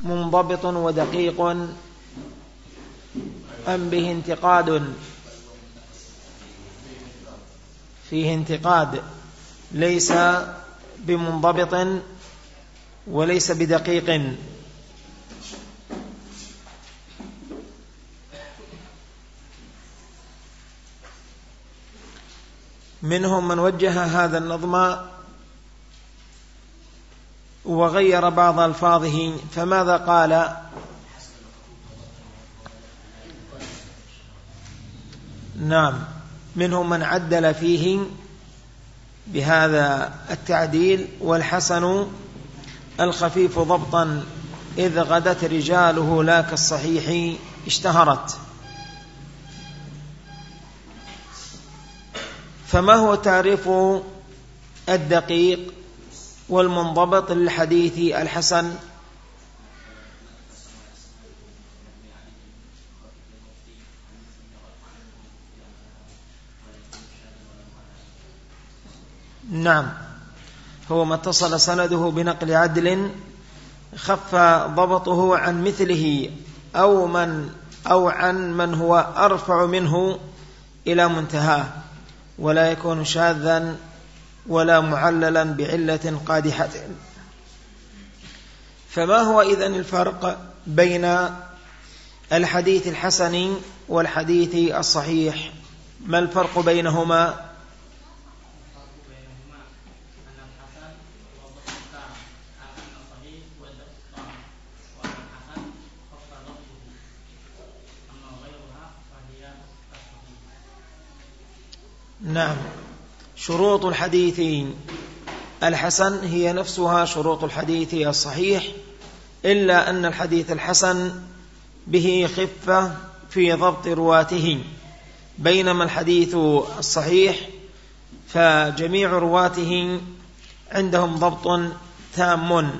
منضبط ودقيق أم به انتقاد؟ فيه انتقاد، ليس بمنضبط وليس بدقيق. منهم من وجه هذا النظم وغير بعض ألفاظه، فماذا قال؟ نعم، منهم من عدل فيه بهذا التعديل: والحسن الخفيف ضبطا إذ غدت رجاله لا كالصحيح اشتهرت. فما هو تعريف الدقيق والمنضبط للحديث الحسن؟ نعم، هو ما اتصل سنده بنقل عدل خف ضبطه عن مثله أو عن من هو أرفع منه إلى منتهاه، ولا يكون شاذا ولا معللا بعلة قادحة. فما هو إذن الفرق بين الحديث الحسن والحديث الصحيح؟ ما الفرق بينهما؟ نعم، شروط الحديث الحسن هي نفسها شروط الحديث الصحيح، إلا أن الحديث الحسن به خفة في ضبط رواته، بينما الحديث الصحيح فجميع رواته عندهم ضبط تام.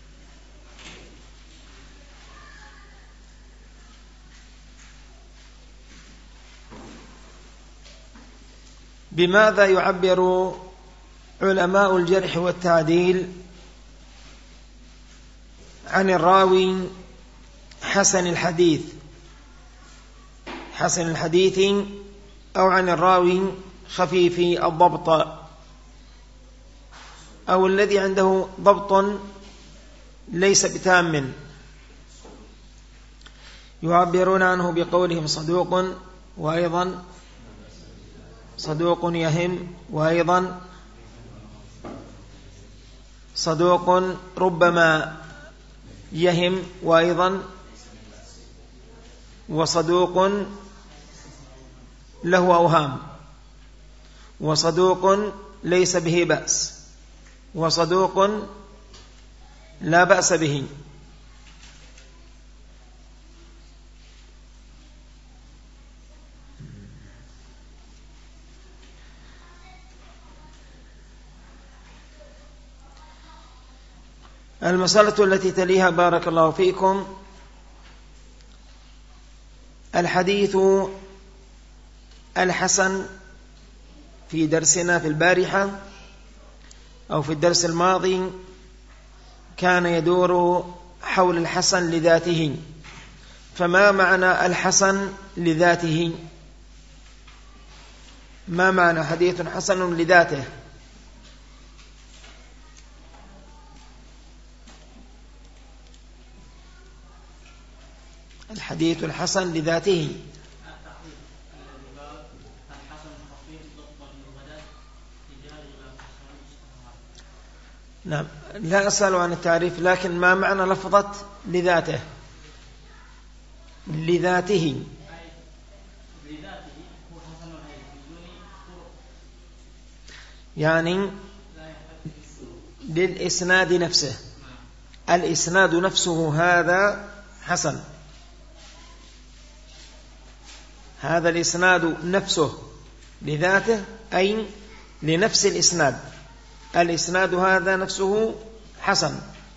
بماذا يعبر علماء الجرح والتعديل عن الراوي حسن الحديث أو عن الراوي خفيف الضبط أو الذي عنده ضبط ليس بتام؟ يعبرون عنه بقولهم صدوق، وأيضا صدوق يهم، وأيضا صدوق ربما يهم، وأيضا وصدوق له أوهام، وصدوق ليس به بأس، وصدوق لا بأس به. المسألة التي تليها بارك الله فيكم: الحديث الحسن في درسنا في البارحة أو في الدرس الماضي كان يدور حول الحسن لذاته، فما معنى الحسن لذاته؟ ما معنى حديث حسن لذاته؟ الحديث الحسن لذاته. نعم، لا أسأل عن التعريف، لكن ما معنى لفظة لذاته؟ لذاته يعني للإسناد نفسه، الإسناد نفسه هذا حسن، هذا الإسناد نفسه لذاته أي لنفس الإسناد، الإسناد هذا نفسه حسن.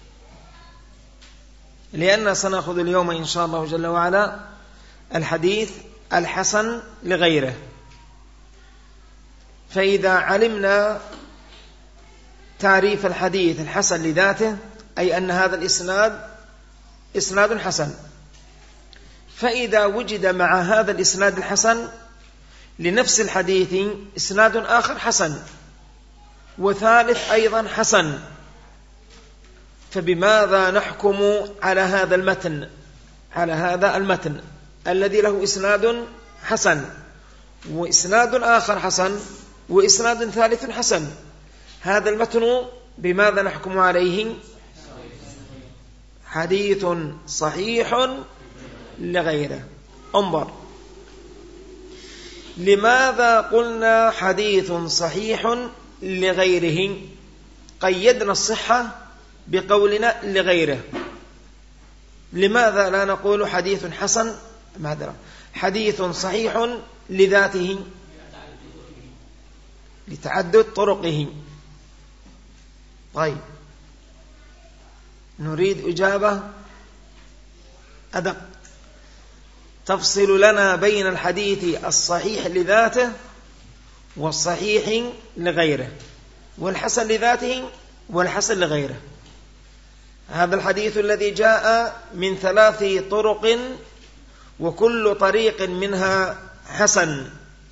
لأننا سنأخذ اليوم إن شاء الله جل وعلا الحديث الحسن لغيره. فإذا علمنا تعريف الحديث الحسن لذاته أي أن هذا الإسناد إسناد حسن. فإذا وجد مع هذا الإسناد الحسن لنفس الحديث إسناد آخر حسن وثالث أيضا حسن، فبماذا نحكم على هذا المتن، على هذا المتن الذي له إسناد حسن وإسناد آخر حسن وإسناد ثالث حسن؟ هذا المتن بماذا نحكم عليه؟ حديث صحيح لغيره. انظر، لماذا قلنا حديث صحيح لغيره؟ قيدنا الصحة بقولنا لغيره. لماذا لا نقول حديث حسن حديث صحيح لذاته؟ لتعدد طرقه. طيب، نريد إجابة أدق تفصل لنا بين الحديث الصحيح لذاته والصحيح لغيره، والحسن لذاته والحسن لغيره. هذا الحديث الذي جاء من 3 طرق وكل طريق منها حسن،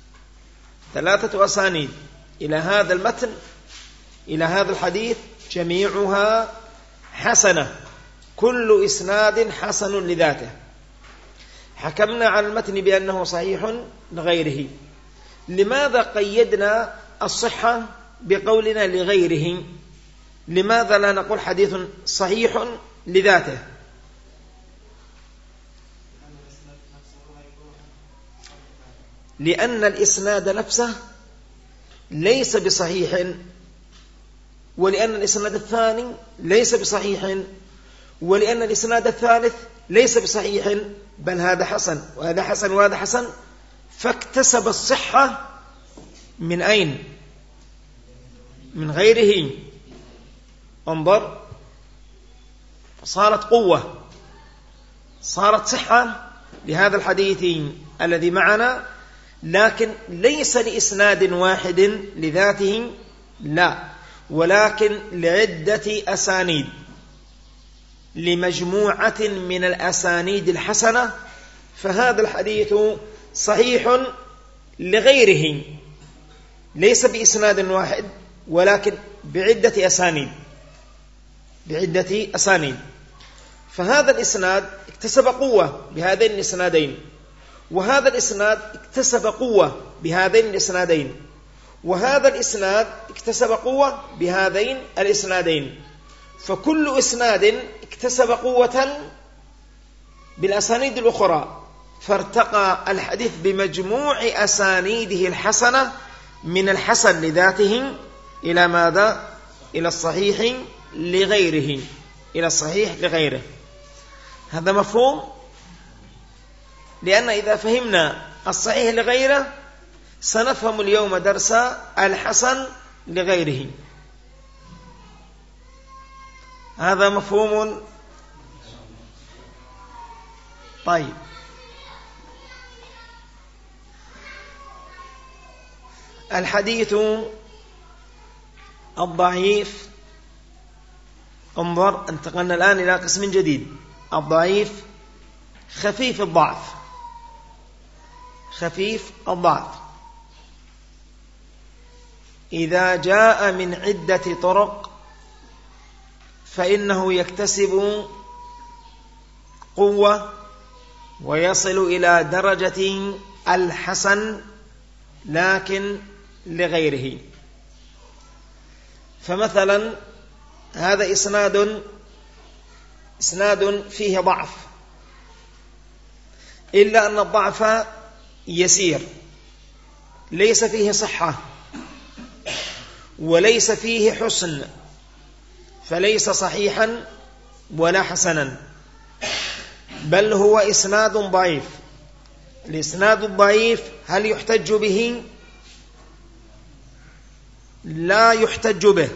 3 أسانيد إلى هذا المتن، إلى هذا الحديث، جميعها حسنة، كل إسناد حسن لذاته. حكمنا على المتن بأنه صحيح لغيره. لماذا قيدنا الصحة بقولنا لغيره؟ لماذا لا نقول حديث صحيح لذاته؟ لأن الإسناد نفسه ليس بصحيح، ولأن الإسناد الثاني ليس بصحيح، ولأن الإسناد الثالث ليس بصحيح، بل هذا حسن وهذا حسن وهذا حسن، فاكتسب الصحة من أين؟ من غيره. انظر، صارت قوة، صارت صحة لهذا الحديث الذي معنا، لكن ليس لإسناد واحد لذاته، لا، ولكن لعدة أسانيد، لمجموعة من الأسانيد الحسنة. فهذا الحديث صحيح لغيره، ليس بإسناد واحد ولكن بعدة أسانيد، بعدة أسانيد. فهذا الإسناد اكتسب قوة بهذين الإسنادين، وهذا الإسناد اكتسب قوة بهذين الإسنادين، وهذا الإسناد اكتسب قوة بهذين الإسنادين، فكل إسناد اكتسب قوة بالأسانيد الأخرى، فارتقى الحديث بمجموع أسانيده الحسنة من الحسن لذاته إلى ماذا؟ إلى الصحيح لغيره، إلى الصحيح لغيره. هذا مفهوم؟ لأن إذا فهمنا الصحيح لغيره سنفهم اليوم درس الحسن لغيره. هذا مفهوم؟ طيب، الحديث الضعيف، انظر، انتقلنا الآن إلى قسم جديد، الضعيف خفيف الضعف. خفيف الضعف إذا جاء من عدة طرق فإنه يكتسب قوة ويصل إلى درجة الحسن لكن لغيره. فمثلا هذا إسناد فيه ضعف، إلا أن الضعف يسير، ليس فيه صحة وليس فيه حسن، فليس صحيحا ولا حسنا، بل هو إسناد ضعيف. الإسناد الضعيف هل يحتج به؟ لا يحتج به.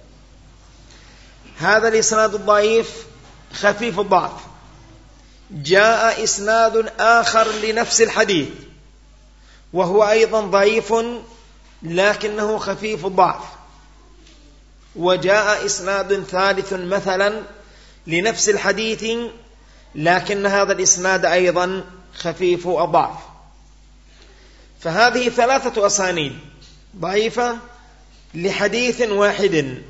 هذا الإسناد الضعيف خفيف الضعف، جاء إسناد آخر لنفس الحديث وهو أيضا ضعيف لكنه خفيف الضعف، وجاء إسناد ثالث مثلا لنفس الحديث لكن هذا الإسناد أيضا خفيف الضعف. فهذه 3 أسانيد ضعيفة لحديث واحد.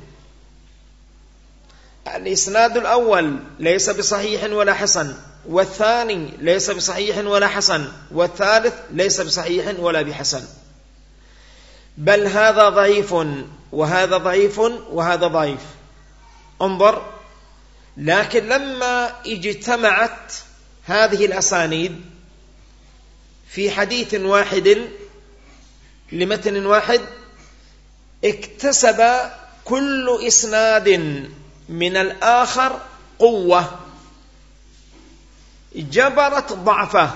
الإسناد الأول ليس بصحيح ولا حسن، والثاني ليس بصحيح ولا حسن، والثالث ليس بصحيح ولا بحسن، بل هذا ضعيف وهذا ضعيف وهذا ضعيف. انظر، لكن لما اجتمعت هذه الأسانيد في حديث واحد لمتن واحد، اكتسب كل إسناد من الآخر قوة جبرت ضعفه.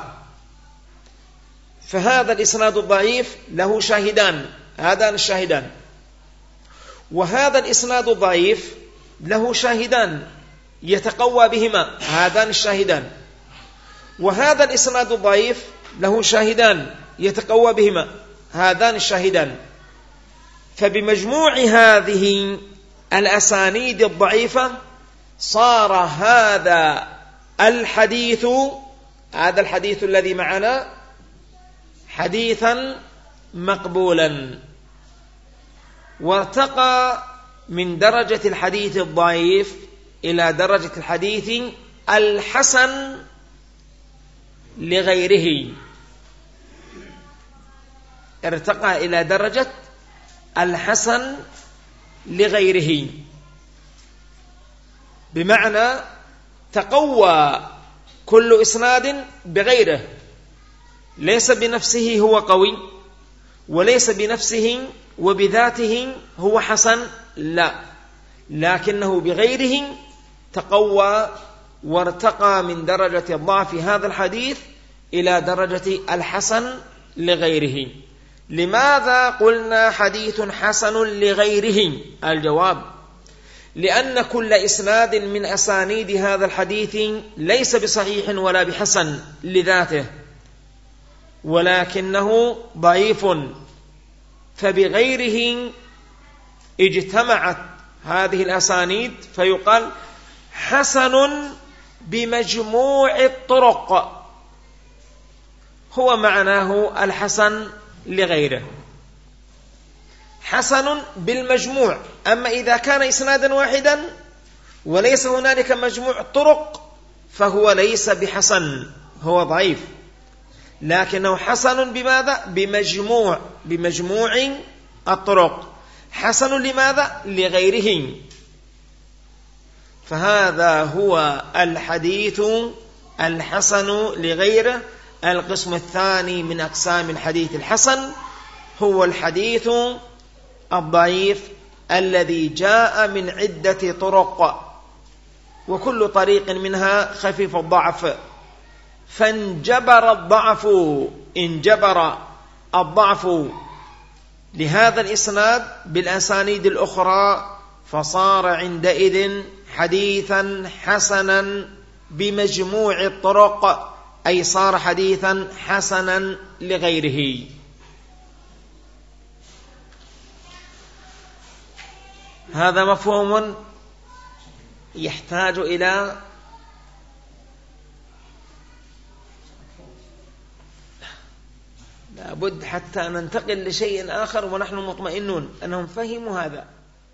فهذا الإسناد الضعيف له شاهدان، هذان الشاهدان، وهذا الإسناد الضعيف له شاهدان يتقوى بهما، هذان الشاهدان، وهذا الإسناد الضعيف له شاهدان يتقوى بهما، هذان الشاهدان. فبمجموع هذه الأسانيد الضعيفة صار هذا الحديث الذي معنا حديثا مقبولا، وارتقى من درجة الحديث الضعيف إلى درجة الحديث الحسن لغيره، ارتقى إلى درجة الحسن لغيره، بمعنى تقوى كل إسناد بغيره، ليس بنفسه هو قوي، وليس بنفسه وبذاته هو حسن، لا، لكنه بغيره تقوى وارتقى من درجة الضعف هذا الحديث إلى درجة الحسن لغيره. لماذا قلنا حديث حسن لغيره؟ الجواب: لأن كل إسناد من أسانيد هذا الحديث ليس بصحيح ولا بحسن لذاته، ولكنه ضعيف، فبغيره اجتمعت هذه الأسانيد فيقال حسن بمجموع الطرق، هو معناه الحسن لغيره، حسن بالمجموع. أما إذا كان إسنادا واحدا وليس هنالك مجموع طرق فهو ليس بحسن، هو ضعيف، لكنه حسن بماذا؟ بمجموع الطرق. حسن لماذا؟ لغيره. فهذا هو الحديث الحسن لغيره. القسم الثاني من أقسام الحديث الحسن هو الحديث الضعيف الذي جاء من عدة طرق، وكل طريق منها خفيف الضعف، فانجبر الضعف لهذا الإسناد بالأسانيد الأخرى، فصار عندئذ حديثا حسنا بمجموع الطرق، أي صار حديثا حسنا لغيره. هذا مفهوم يحتاج إلى لابد حتى ننتقل لشيء آخر ونحن مطمئنون أنهم فهموا هذا.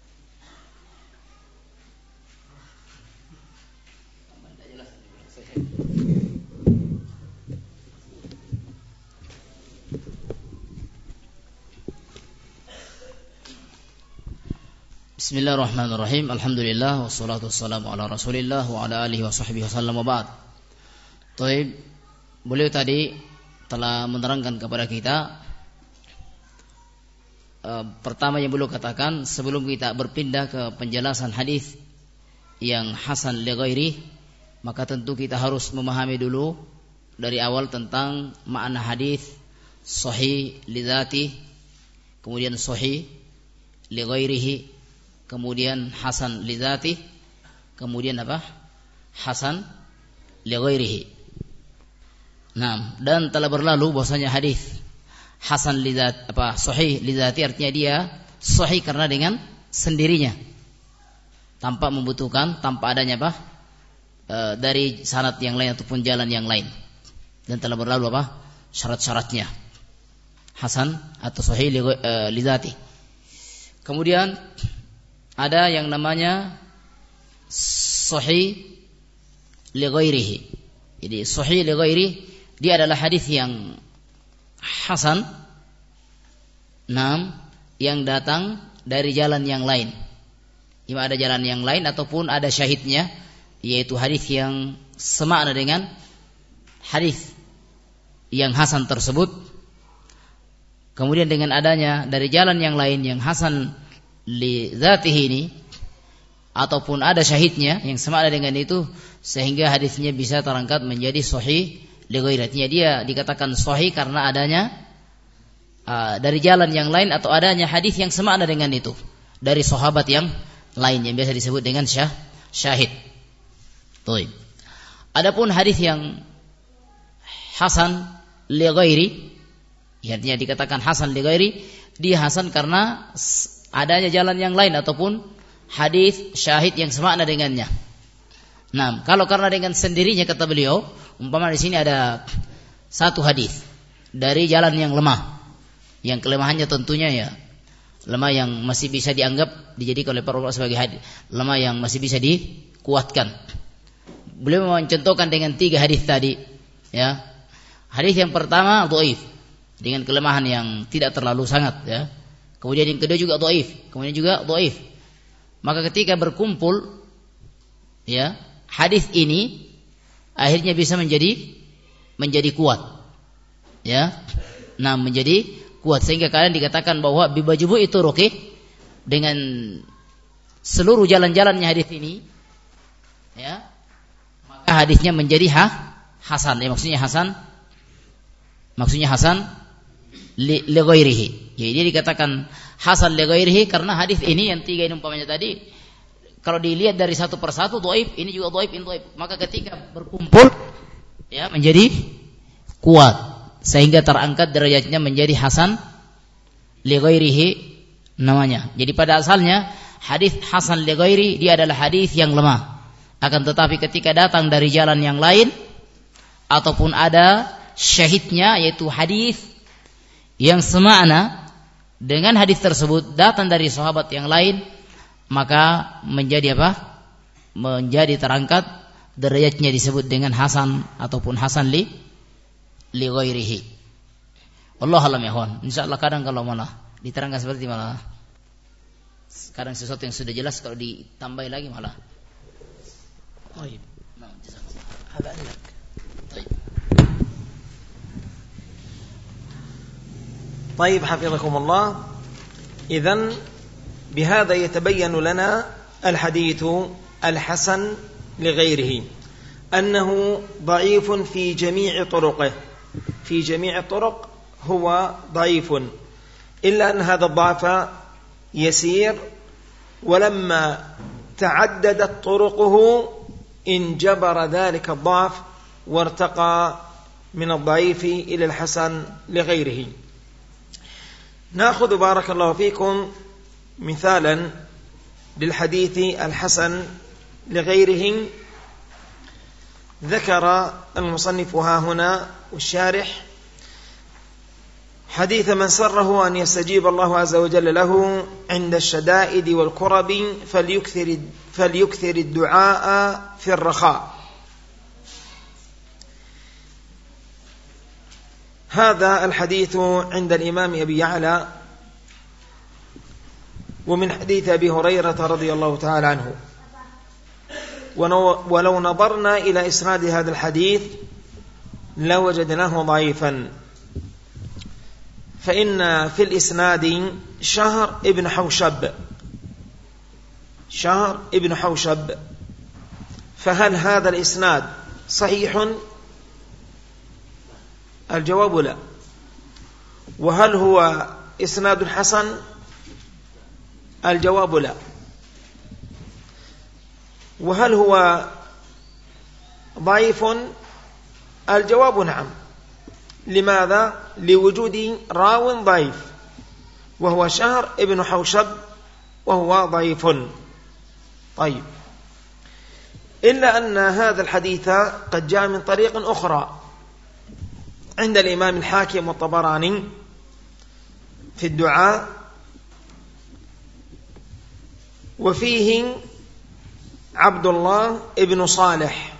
Bismillahirrahmanirrahim. Alhamdulillah wassalatu wassalamu ala Rasulillah wa ala alihi wa sahbihi wasallam wa ba'd. Baik, beliau tadi telah menerangkan kepada kita pertama yang beliau katakan sebelum kita berpindah ke penjelasan hadis yang hasan li ghairi, maka tentu kita harus memahami dulu dari awal tentang makna hadis sahih li dzati, kemudian sahih li ghairihi, kemudian hasan li dzati, kemudian apa? Hasan li ghairihi. Nah, dan telah berlalu bahwasanya hadis hasan li dzat sahih li dzati artinya dia sahih karena dengan sendirinya, tanpa membutuhkan, tanpa adanya dari sanad yang lain ataupun jalan yang lain. Dan telah berlalu apa? Syarat-syaratnya. Hasan atau sahih li dzati. Kemudian ada yang namanya sahih li ghairihi. Jadi sahih li ghairi dia adalah hadis yang hasan yang datang dari jalan yang lain. Ima ada jalan yang lain ataupun ada syahidnya, yaitu hadis yang semakna dengan hadis yang hasan tersebut. Kemudian dengan adanya dari jalan yang lain yang hasan li dzatihi ini, ataupun ada syahidnya yang semakna dengan itu, sehingga hadisnya bisa terangkat menjadi sahih li ghairihi. Dia dikatakan sahih karena adanya dari jalan yang lain atau adanya hadis yang semakna dengan itu dari sahabat yang lain yang biasa disebut dengan syahid. Baik. Adapun hadis yang hasan li ghairi, artinya dikatakan hasan li ghairi, dia hasan karena adanya jalan yang lain ataupun hadis syahid yang semakna dengannya. Nah, kalau karena dengan sendirinya kata beliau, umpama di sini ada satu hadis dari jalan yang lemah, yang kelemahannya tentunya ya lemah yang masih bisa dianggap dijadikan oleh para ulama sebagai hadis, lemah yang masih bisa dikuatkan. Beliau mencontohkan dengan 3 hadis tadi, ya. Hadis yang pertama dhaif dengan kelemahan yang tidak terlalu sangat, ya. Kemudian yang kedua juga dhaif, kemudian juga dhaif. Maka ketika berkumpul, ya, hadis ini akhirnya bisa menjadi kuat, ya. Nah, menjadi kuat sehingga kalian dikatakan bahwa bibajubu itu roke dengan seluruh jalan-jalannya hadis ini, ya, maka hadisnya menjadi hasan. Ya, maksudnya hasan li ghairihi. Jadi dia dikatakan hasan li ghairihi karena hadis ini yang 3 ini umpamanya tadi kalau dilihat dari satu persatu dhaif, ini juga dhaif, ini dhaif. Maka ketika berkumpul, ya, menjadi kuat sehingga terangkat derajatnya menjadi hasan li ghairihi namanya. Jadi pada asalnya hadis hasan li ghairi dia adalah hadis yang lemah. Akan tetapi ketika datang dari jalan yang lain ataupun ada syahidnya yaitu hadis yang semakna dengan hadis tersebut datang dari sahabat yang lain, maka menjadi apa? Menjadi terangkat derajatnya disebut dengan hasan ataupun hasan li ghairihi. Allah alam ya kawan. Insyaallah kadang kalau malah diterangkan seperti malah kadang sesuatu yang sudah jelas kalau ditambah lagi malah. Baik. Nah, jazakallah. Hada lak. Baik. طيب حفظكم الله. إذن بهذا يتبين لنا الحديث الحسن لغيره أنه ضعيف في جميع طرقه، في جميع الطرق هو ضعيف، إلا أن هذا الضعف يسير، ولما تعددت طرقه انجبر ذلك الضعف وارتقى من الضعيف إلى الحسن لغيره. نأخذ بارك الله فيكم مثالا للحديث الحسن لغيره. ذكر المصنف ها هنا والشارح حديث من سره أن يستجيب الله عز وجل له عند الشدائد والكرب فليكثر الدعاء في الرخاء. هذا الحديث عند الإمام أبي يعلى، ومن حديث أبي هريرة رضي الله تعالى عنه. ولو نظرنا إلى إسناد هذا الحديث لوجدناه ضعيفا، فإن في الإسناد شهر ابن حوشب. فهل هذا الإسناد صحيح؟ الجواب لا. وهل هو إسناد حسن؟ الجواب لا. وهل هو ضعيف؟ الجواب نعم. لماذا؟ لوجود راو ضعيف وهو شهر ابن حوشب وهو ضعيف. طيب، إلا أن هذا الحديث قد جاء من طريق أخرى عند الإمام الحاكم والطبراني في الدعاء، وفيه عبد الله ابن صالح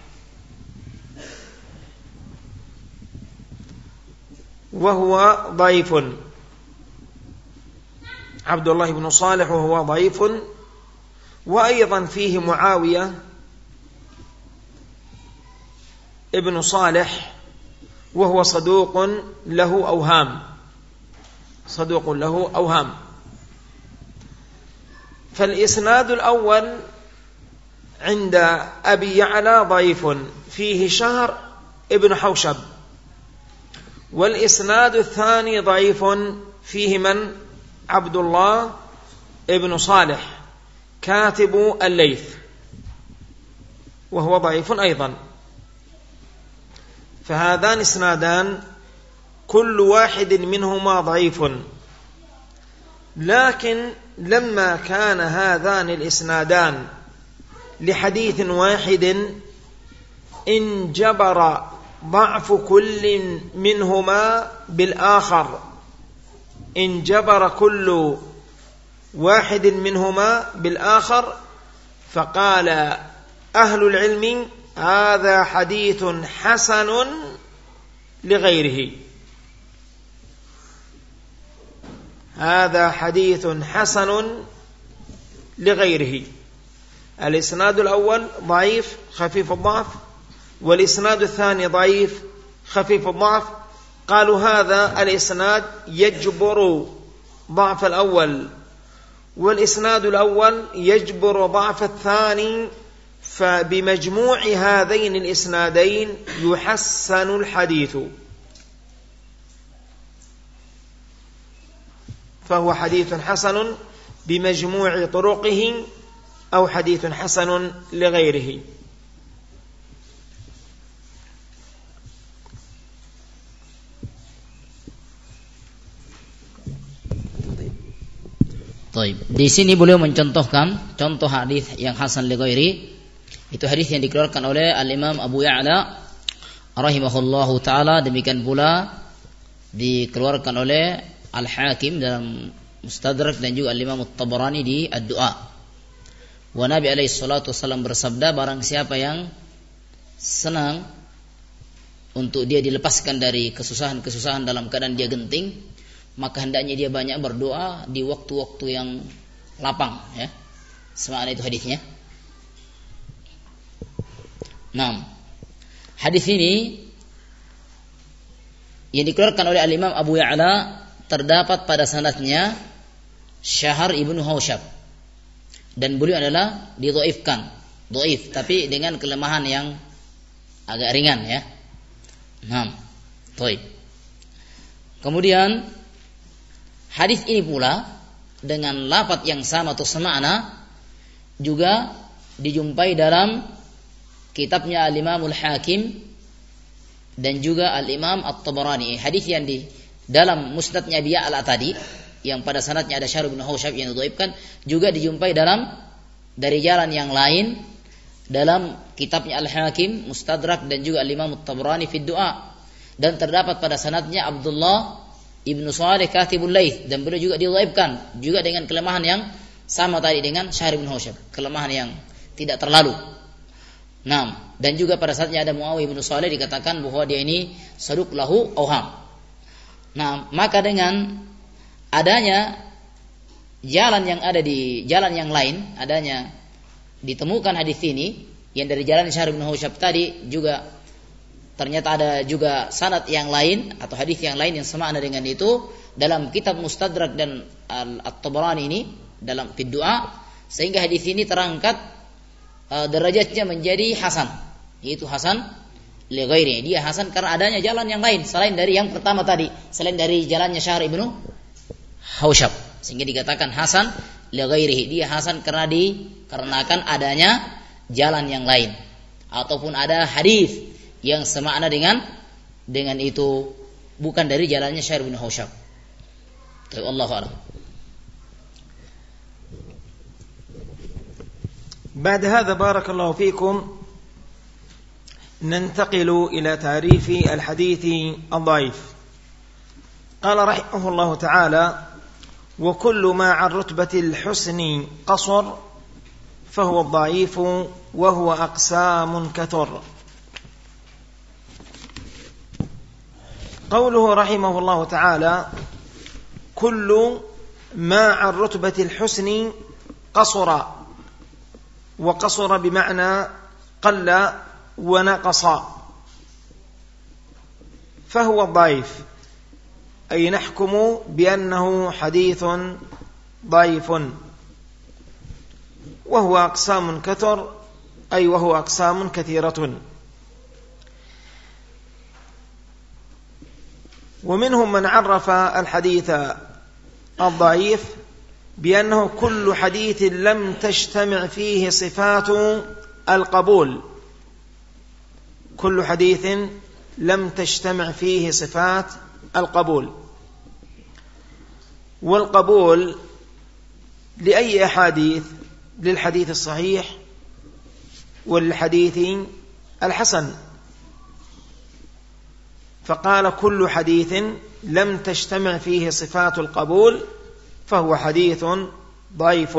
وهو ضعيف، عبد الله بن صالح وهو ضعيف. وأيضا فيه معاوية ابن صالح وهو صدوق له أوهام. فالإسناد الأول عند أبي يعلى ضعيف، فيه شهر ابن حوشب. والإسناد الثاني ضعيف، فيه من؟ عبد الله ابن صالح كاتب الليث وهو ضعيف أيضا. فهذان اسنادان كل واحد منهما ضعيف، لكن لما كان هذان الاسنادان لحديث واحد انجبر ضعف كل منهما بالآخر، انجبر كل واحد منهما بالآخر، فقال أهل العلم هذا حديث حسن لغيره، هذا حديث حسن لغيره. الإسناد الأول ضعيف خفيف الضعف، والإسناد الثاني ضعيف خفيف الضعف. قالوا هذا الإسناد يجبر ضعف الأول، والإسناد الأول يجبر ضعف الثاني، فبمجموع هذين الإسنادين يحسن الحديث، فهو حديث حسن بمجموع طرقه أو حديث حسن لغيره. Di sini beliau mencontohkan contoh hadis yang hasan li ghairi. Itu hadis yang dikeluarkan oleh Al-Imam Abu Ya'la rahimahullahu taala, demikian pula dikeluarkan oleh Al-Hakim dalam Mustadrak dan juga Al-Imam At-Tabarani di Ad-Du'a. Wa Nabi alaihi salatu wasallam bersabda, barang siapa yang senang untuk dia dilepaskan dari kesusahan-kesusahan dalam keadaan dia genting, maka hendaknya dia banyak berdoa di waktu-waktu yang lapang, ya. Semakna itu hadisnya. Nah, hadis ini yang dikeluarkan oleh Al-Imam Abu Ya'la terdapat pada sanadnya Syahr ibnu Haushab, dan beliau adalah didhaifkan, dhaif tapi dengan kelemahan yang agak ringan, ya. Nah, baik. Kemudian hadis ini pula dengan lafaz yang sama atau semakna juga dijumpai dalam kitabnya Al-Imam Al-Hakim dan juga Al-Imam At-Tabarani. Hadis yang di dalam musnadnya Abi Ya'la tadi, yang pada sanadnya ada Syahr bin Haushab yang didhaifkan, juga dijumpai dari jalan yang lain dalam kitabnya Al-Hakim, Mustadrak dan juga Al-Imam At-Tabarani fi Du'a, dan terdapat pada sanadnya Abdullah ibnu Salih katibul Laits, dan beliau juga didhaifkan juga dengan kelemahan yang sama tadi dengan Syahr bin Haushab, kelemahan yang tidak terlalu. Nah, dan juga pada saatnya ada Muawiyah bin Salih dikatakan bahwa dia ini saduq lahu awham. Nah, maka dengan adanya jalan yang ada di jalan yang lain, adanya ditemukan hadis ini yang dari jalan Syahr bin Haushab tadi, juga ternyata ada juga sanad yang lain atau hadis yang lain yang semakna dengan itu dalam kitab Mustadrak dan At-Tabarani ini dalam fi Du'a, sehingga hadis ini terangkat derajatnya menjadi hasan, yaitu hasan li ghairi. Dia hasan karena adanya jalan yang lain selain dari yang pertama tadi, selain dari jalannya Syahr ibnu Haushab, sehingga dikatakan hasan li ghairihi. Dia hasan karena dikarenakan adanya jalan yang lain, ataupun ada hadis yang semakna dengan itu, bukan dari jalannya Syahr ibnu Haushab. Wallahu a'lam. بعد هذا بارك الله فيكم ننتقل إلى تعريف الحديث الضعيف. قال رحمه الله تعالى: وكل ما عن رتبة الحسن قصر فهو الضعيف وهو أقسام كثر. قوله رحمه الله تعالى: كل ما عن رتبة الحسن قصر، وقصر بمعنى قل ونقص، فهو الضعيف، أي نحكم بأنه حديث ضعيف. وهو أقسام كثر، أي وهو أقسام كثيرة. ومنهم من عرف الحديث الضعيف بأنه كل حديث لم تجتمع فيه صفات القبول، كل حديث لم تجتمع فيه صفات القبول. والقبول لأي أحاديث؟ للحديث الصحيح والحديث الحسن. فقال كل حديث لم تجتمع فيه صفات القبول فهو حديث ضعيف.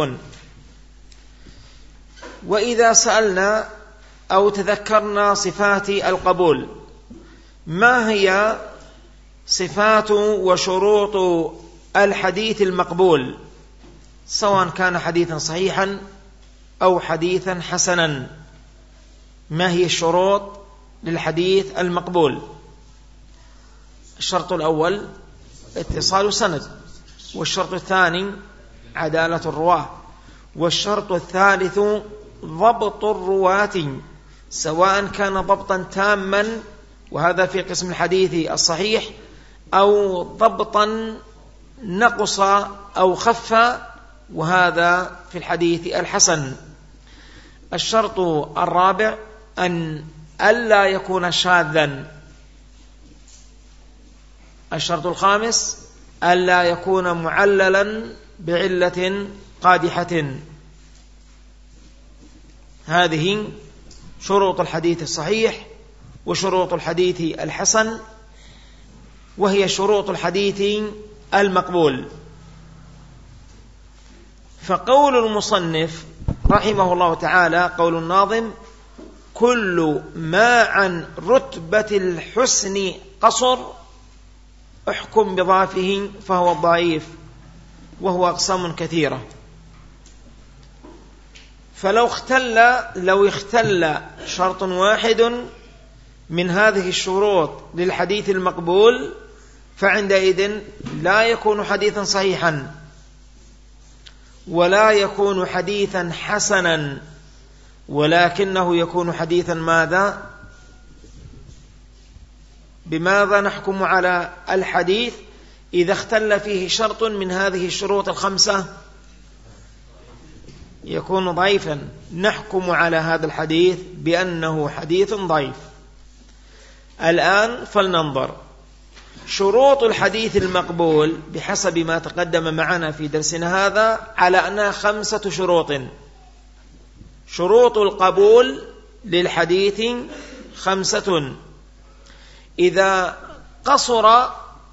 وإذا سألنا أو تذكرنا صفات القبول، ما هي صفات وشروط الحديث المقبول، سواء كان حديثا صحيحا أو حديثا حسنا؟ ما هي الشروط للحديث المقبول؟ الشرط الأول اتصال سند، والشرط الثاني عدالة الرواة، والشرط الثالث ضبط الرواة، سواء كان ضبطا تاما وهذا في قسم الحديث الصحيح، أو ضبطا نقص أو خف وهذا في الحديث الحسن. الشرط الرابع أن ألا يكون شاذا. الشرط الخامس ألا يكون معللا بعلة قادحة. هذه شروط الحديث الصحيح وشروط الحديث الحسن، وهي شروط الحديث المقبول. فقول المصنف رحمه الله تعالى، قول الناظم: كل ما عن رتبة الحسن قصر احكم بضعفه فهو الضعيف وهو أقسام كثيرة. فلو اختل شرط واحد من هذه الشروط للحديث المقبول فعندئذ لا يكون حديثا صحيحا ولا يكون حديثا حسنا، ولكنه يكون حديثا ماذا؟ بماذا نحكم على الحديث إذا اختل فيه شرط من هذه الشروط الخمسة؟ يكون ضعيفا. نحكم على هذا الحديث بأنه حديث ضعيف. الآن فلننظر شروط الحديث المقبول بحسب ما تقدم معنا في درسنا هذا على أنها 5 شروط. شروط القبول للحديث 5. إذا قصر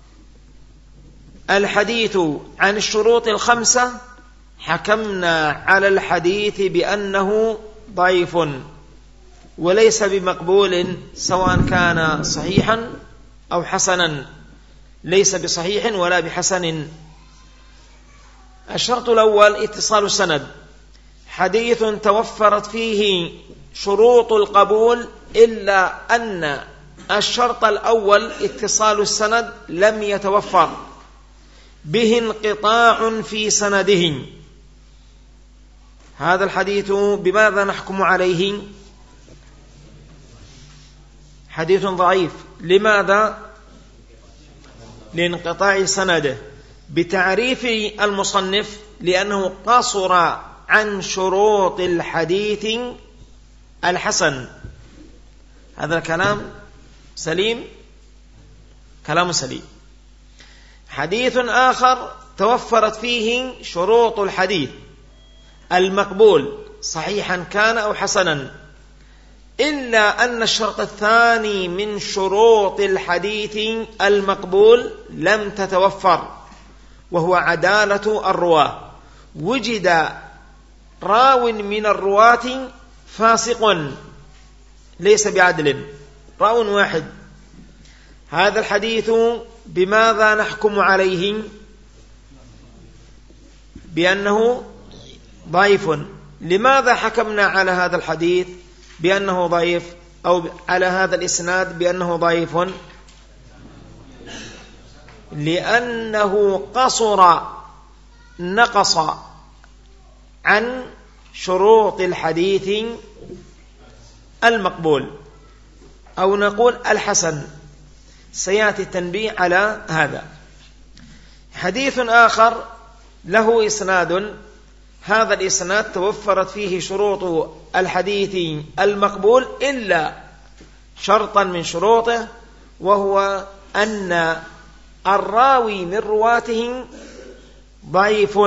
الحديث عن الشروط 5 حكمنا على الحديث بأنه ضعيف وليس بمقبول، سواء كان صحيحا أو حسنا، ليس بصحيح ولا بحسن. الشرط الأول اتصال السند، حديث توفرت فيه شروط القبول إلا أن الشرط الأول اتصال السند لم يتوفر، به انقطاع في سنده. هذا الحديث بماذا نحكم عليه؟ حديث ضعيف. لماذا؟ لانقطاع سنده. بتعريف المصنف لأنه قصر عن شروط الحديث الحسن. هذا الكلام سليم، كلام سليم. حديث آخر توفرت فيه شروط الحديث المقبول صحيحا كان أو حسنا، إلا أن الشرط الثاني من شروط الحديث المقبول لم تتوفر، وهو عدالة الرواة. وجد راو من الرواة فاسق ليس بعدل، راو واحد، هذا الحديث بماذا نحكم عليه؟ بأنه ضعيف. لماذا حكمنا على هذا الحديث بأنه ضعيف، أو على هذا الإسناد بأنه ضعيف؟ لأنه نقص عن شروط الحديث المقبول، أو نقول الحسن. سيأتي التنبيه على هذا. حديث آخر له إسناد، هذا الإسناد توفرت فيه شروط الحديث المقبول إلا شرطا من شروطه، وهو أن الراوي من رواته ضعيف،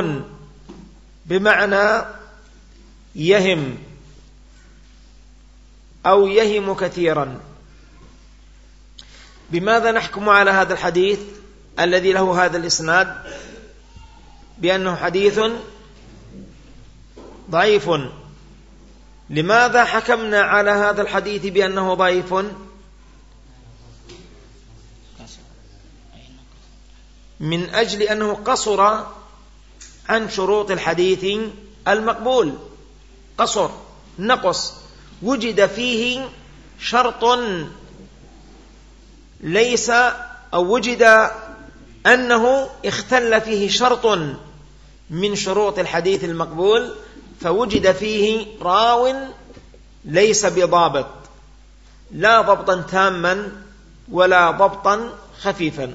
بمعنى يهم أو يهم كثيرا. بماذا نحكم على هذا الحديث الذي له هذا الإسناد بأنه حديث ضعيف؟ لماذا حكمنا على هذا الحديث بأنه ضعيف؟ من أجل أنه قصر عن شروط الحديث المقبول، قصر، نقص، وجد فيه شرط ليس، أو وجد أنه اختل فيه شرط من شروط الحديث المقبول، فوجد فيه راو ليس بضابط، لا ضبطا تاما ولا ضبطا خفيفا.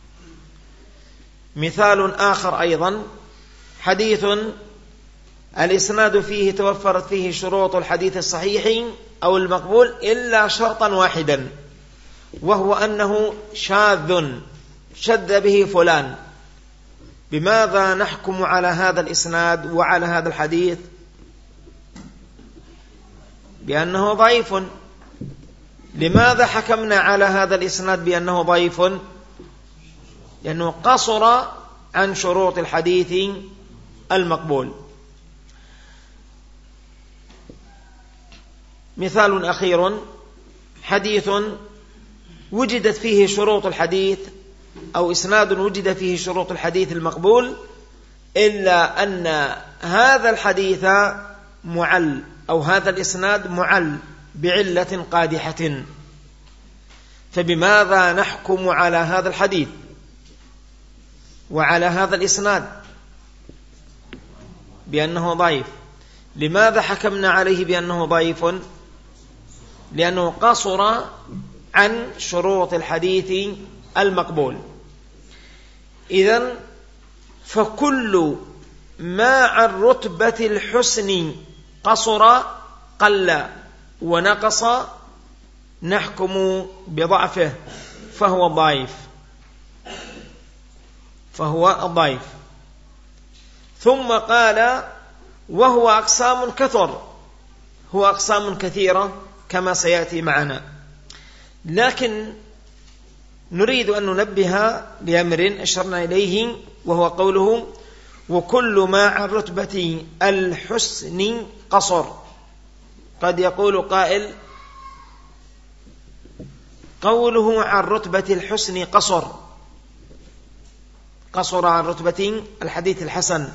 مثال آخر أيضا، حديث الإسناد فيه توفرت فيه شروط الحديث الصحيح أو المقبول إلا شرطا واحدا، وهو أنه شاذ، شذ به فلان. بماذا نحكم على هذا الإسناد وعلى هذا الحديث بأنه ضعيف؟ لماذا حكمنا على هذا الإسناد بأنه ضعيف؟ لأنه قصر عن شروط الحديث المقبول. مثال أخير، حديث وجدت فيه شروط الحديث، أو إسناد وجد فيه شروط الحديث المقبول، إلا أن هذا الحديث معل، أو هذا الإسناد معل بعلة قادحة. فبماذا نحكم على هذا الحديث وعلى هذا الإسناد بأنه ضعيف؟ لماذا حكمنا عليه بأنه ضعيف؟ لأنه قصر عن شروط الحديث المقبول. إذن فكل ما عن رتبة الحسن قصر، قل ونقص، نحكم بضعفه، فهو ضعيف، ثم قال وهو أقسام كثر، هو أقسام كثيرة كما سيأتي معنا. لكن نريد أن ننبه لأمر أشرنا إليه، وهو قوله وكل ما عن رتبة الحسن قصر. قد يقول قائل قوله عن رتبة الحسن قصر عن رتبة الحديث الحسن،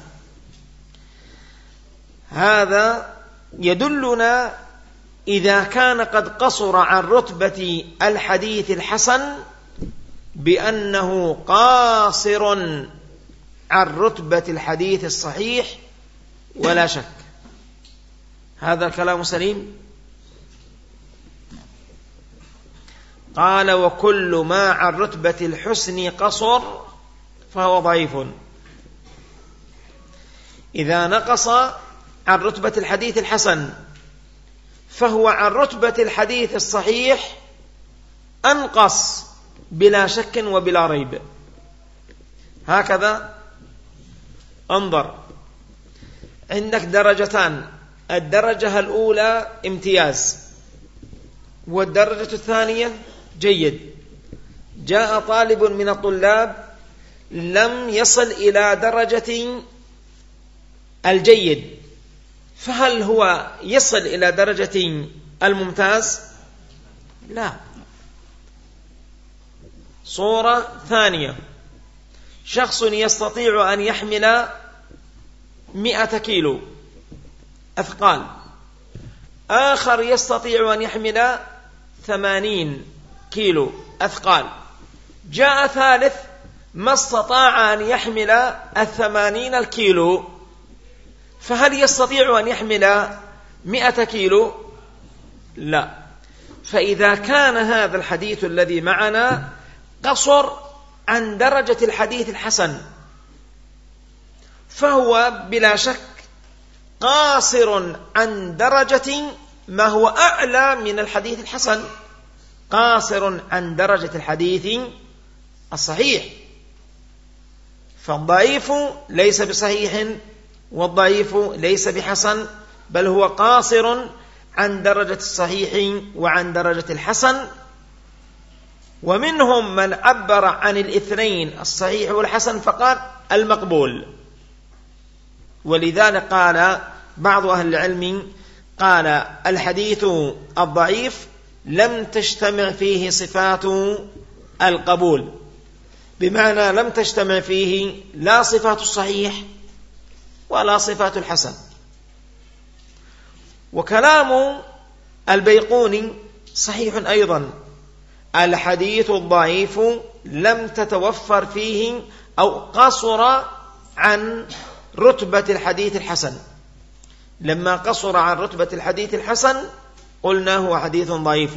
هذا يدلنا إذا كان قد قصر عن رتبة الحديث الحسن بأنه قاصر عن رتبة الحديث الصحيح ولا شك. هذا كلام سليم. قال وكل ما عن رتبة الحسن قصر فهو ضعيف. إذا نقص عن رتبة الحديث الحسن فهو عن رتبة الحديث الصحيح أنقص بلا شك وبلا ريب. هكذا انظر، عندك درجتان، الدرجة الأولى امتياز، والدرجة الثانية جيد. جاء طالب من الطلاب لم يصل إلى درجة الجيد، فهل هو يصل إلى درجة الممتاز؟ لا. صورة ثانية، شخص يستطيع أن يحمل 100 كيلو أثقال، آخر يستطيع أن يحمل 80 كيلو أثقال، جاء ثالث ما استطاع أن يحمل 80 الكيلو، فهل يستطيع أن يحمل 100 كيلو؟ لا. فإذا كان هذا الحديث الذي معنا قصر عن درجة الحديث الحسن، فهو بلا شك قاصر عن درجة ما هو أعلى من الحديث الحسن، قاصر عن درجة الحديث الصحيح. فالضعيف ليس بصحيح والضعيف ليس بحسن، بل هو قاصر عن درجة الصحيح وعن درجة الحسن. ومنهم من عبر عن الاثنين الصحيح والحسن فقال المقبول. ولذلك قال بعض أهل العلم قال الحديث الضعيف لم تجتمع فيه صفات القبول، بمعنى لم تجتمع فيه لا صفات الصحيح ولا صفات الحسن. وكلام البيقوني صحيح أيضا، الحديث الضعيف لم تتوفر فيه أو قصر عن رتبة الحديث الحسن. لما قصر عن رتبة الحديث الحسن قلنا هو حديث ضعيف.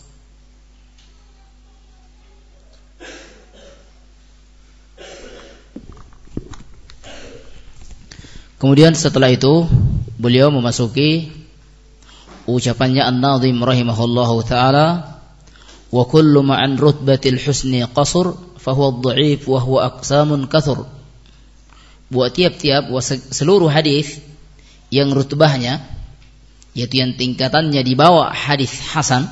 Kemudian setelah itu beliau memasuki ucapannya An-Nazim rahimahullahu ta'ala, wa kullu ma'an rutbatil husni qasr fahuwa ad-dha'if wa huwa aqsamun kathur. Buat tiap-tiap seluruh hadis yang rutbahnya, yaitu yang tingkatannya di bawah hadis hasan,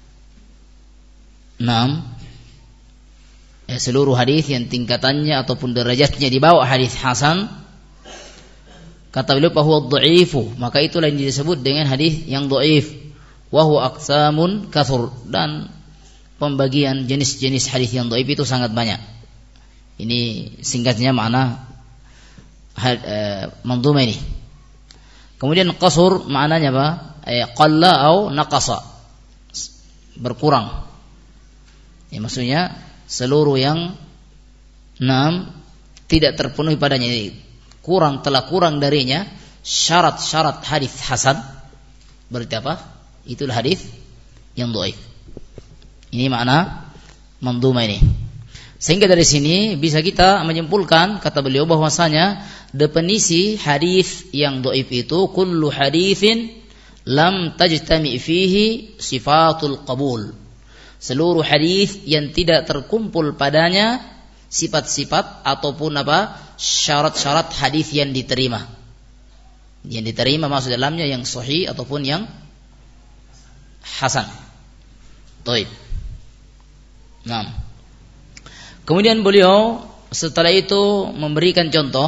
seluruh hadis yang tingkatannya ataupun derajatnya di bawah hadis hasan, kata beliau bahwa dha'ifu, maka itulah yang disebut dengan hadis yang dhaif. Wa huwa aqsamun kathur, dan pembagian jenis-jenis hadis yang dhaif itu sangat banyak. Ini singkatnya makna manzumah ini. Kemudian qasur maknanya apa? Qalla au naqasa, berkurang. Ya, maksudnya seluruh yang tidak terpenuhi padanya, telah kurang darinya syarat-syarat hadis hasan, berarti apa? Itulah hadis yang dhaif. Ini makna manzumah ini. Sehingga dari sini bisa kita menyimpulkan, kata beliau, bahwasanya definisi hadis yang dhaif itu kullu haditsin lam tajtami fihi sifatul qabul. Seluruh hadis yang tidak terkumpul padanya sifat-sifat ataupun syarat-syarat hadis yang diterima. Yang diterima maksud dalamnya yang sahih ataupun yang hasan. Baik. Kemudian beliau setelah itu memberikan contoh,